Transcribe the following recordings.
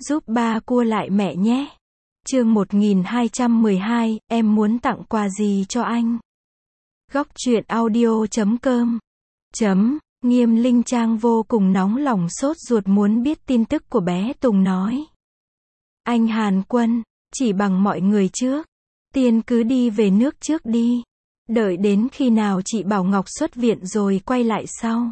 giúp ba cua lại mẹ nhé. Chương 1212, em muốn tặng quà gì cho anh? Góc truyện audio.com. Nghiêm Linh Trang vô cùng nóng lòng sốt ruột muốn biết tin tức của bé Tùng nói. Anh Hàn Quân, chỉ bằng mọi người trước. Tiên cứ đi về nước trước đi. Đợi đến khi nào chị Bảo Ngọc xuất viện rồi quay lại sau.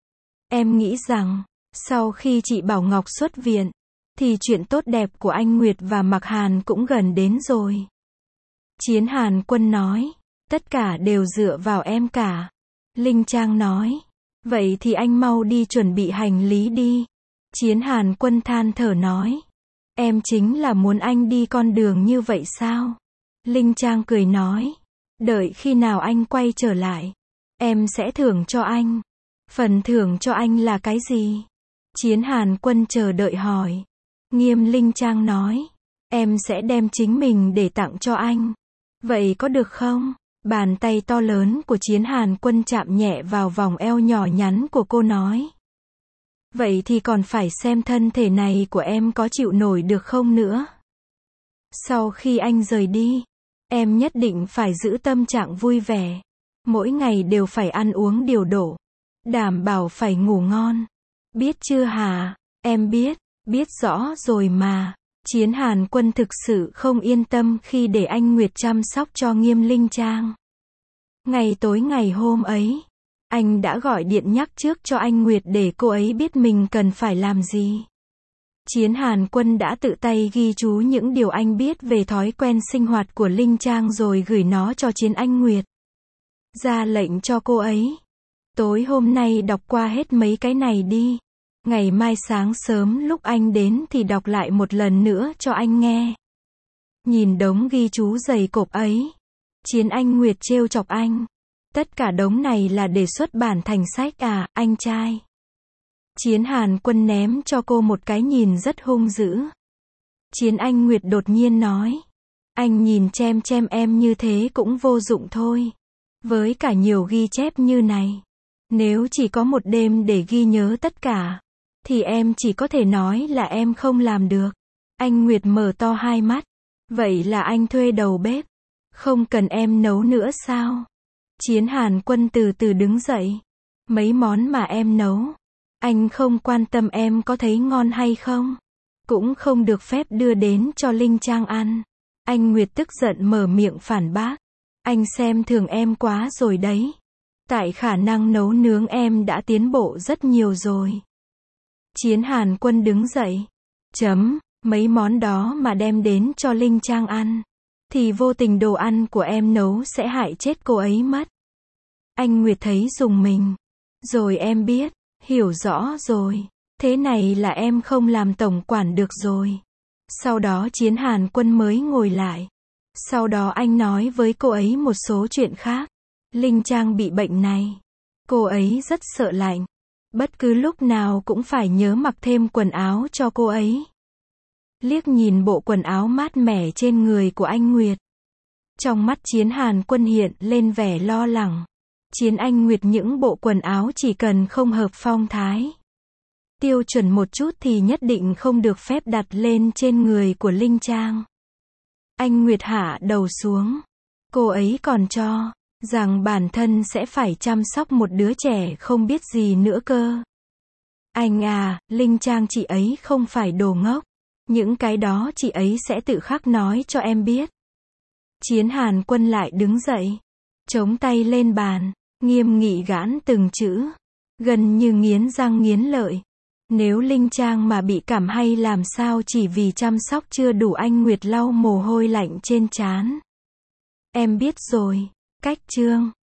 Em nghĩ rằng, sau khi chị Bảo Ngọc xuất viện, thì chuyện tốt đẹp của anh Nguyệt và Mạc Hàn cũng gần đến rồi. Chiến Hàn Quân nói, tất cả đều dựa vào em cả. Linh Trang nói, vậy thì anh mau đi chuẩn bị hành lý đi. Chiến Hàn Quân than thở nói, em chính là muốn anh đi con đường như vậy sao? Linh Trang cười nói, đợi khi nào anh quay trở lại, em sẽ thưởng cho anh. Phần thưởng cho anh là cái gì? Chiến Hàn Quân chờ đợi hỏi. Nghiêm Linh Trang nói, em sẽ đem chính mình để tặng cho anh. Vậy có được không? Bàn tay to lớn của Chiến Hàn Quân chạm nhẹ vào vòng eo nhỏ nhắn của cô nói. Vậy thì còn phải xem thân thể này của em có chịu nổi được không nữa. Sau khi anh rời đi, em nhất định phải giữ tâm trạng vui vẻ. Mỗi ngày đều phải ăn uống điều độ. Đảm bảo phải ngủ ngon. Biết chưa hả? Em biết rõ rồi mà. Chiến Hàn Quân thực sự không yên tâm khi để anh Nguyệt chăm sóc cho Nghiêm Linh Trang. Ngày tối ngày hôm ấy, anh đã gọi điện nhắc trước cho anh Nguyệt để cô ấy biết mình cần phải làm gì. Chiến Hàn Quân đã tự tay ghi chú những điều anh biết về thói quen sinh hoạt của Linh Trang rồi gửi nó cho Chiến Anh Nguyệt. Ra lệnh cho cô ấy. Tối hôm nay đọc qua hết mấy cái này đi. Ngày mai sáng sớm lúc anh đến thì đọc lại một lần nữa cho anh nghe. Nhìn đống ghi chú dày cộp ấy. Chiến Anh Nguyệt trêu chọc anh. Tất cả đống này là để xuất bản thành sách à, anh trai? Chiến Hàn Quân ném cho cô một cái nhìn rất hung dữ. Chiến Anh Nguyệt đột nhiên nói. Anh nhìn chem em như thế cũng vô dụng thôi. Với cả nhiều ghi chép như này. Nếu chỉ có một đêm để ghi nhớ tất cả, thì em chỉ có thể nói là em không làm được. Anh Nguyệt mở to hai mắt. Vậy là anh thuê đầu bếp. Không cần em nấu nữa sao? Chiến Hàn Quân từ từ đứng dậy. Mấy món mà em nấu, anh không quan tâm em có thấy ngon hay không. Cũng không được phép đưa đến cho Linh Trang ăn. Anh Nguyệt tức giận mở miệng phản bác. Anh xem thường em quá rồi đấy. Tại khả năng nấu nướng em đã tiến bộ rất nhiều rồi. Chiến Hàn Quân đứng dậy. Mấy món đó mà đem đến cho Linh Trang ăn, thì vô tình đồ ăn của em nấu sẽ hại chết cô ấy mất. Anh Nguyệt thấy rùng mình. Rồi em biết, hiểu rõ rồi. Thế này là em không làm tổng quản được rồi. Sau đó Chiến Hàn Quân mới ngồi lại. Sau đó anh nói với cô ấy một số chuyện khác. Linh Trang bị bệnh này. Cô ấy rất sợ lạnh. Bất cứ lúc nào cũng phải nhớ mặc thêm quần áo cho cô ấy. Liếc nhìn bộ quần áo mát mẻ trên người của anh Nguyệt. Trong mắt Chiến Hàn Quân hiện lên vẻ lo lắng. Chiến Anh Nguyệt những bộ quần áo chỉ cần không hợp phong thái, tiêu chuẩn một chút thì nhất định không được phép đặt lên trên người của Linh Trang. Anh Nguyệt hạ đầu xuống. Cô ấy còn cho rằng bản thân sẽ phải chăm sóc một đứa trẻ không biết gì nữa cơ. Anh à, Linh Trang chị ấy không phải đồ ngốc. Những cái đó chị ấy sẽ tự khắc nói cho em biết. Chiến Hàn Quân lại đứng dậy. Chống tay lên bàn. Nghiêm nghị gãn từng chữ. Gần như nghiến răng nghiến lợi. Nếu Linh Trang mà bị cảm hay làm sao chỉ vì chăm sóc chưa đủ. Anh Nguyệt lau mồ hôi lạnh trên trán. Em biết rồi. Cách chương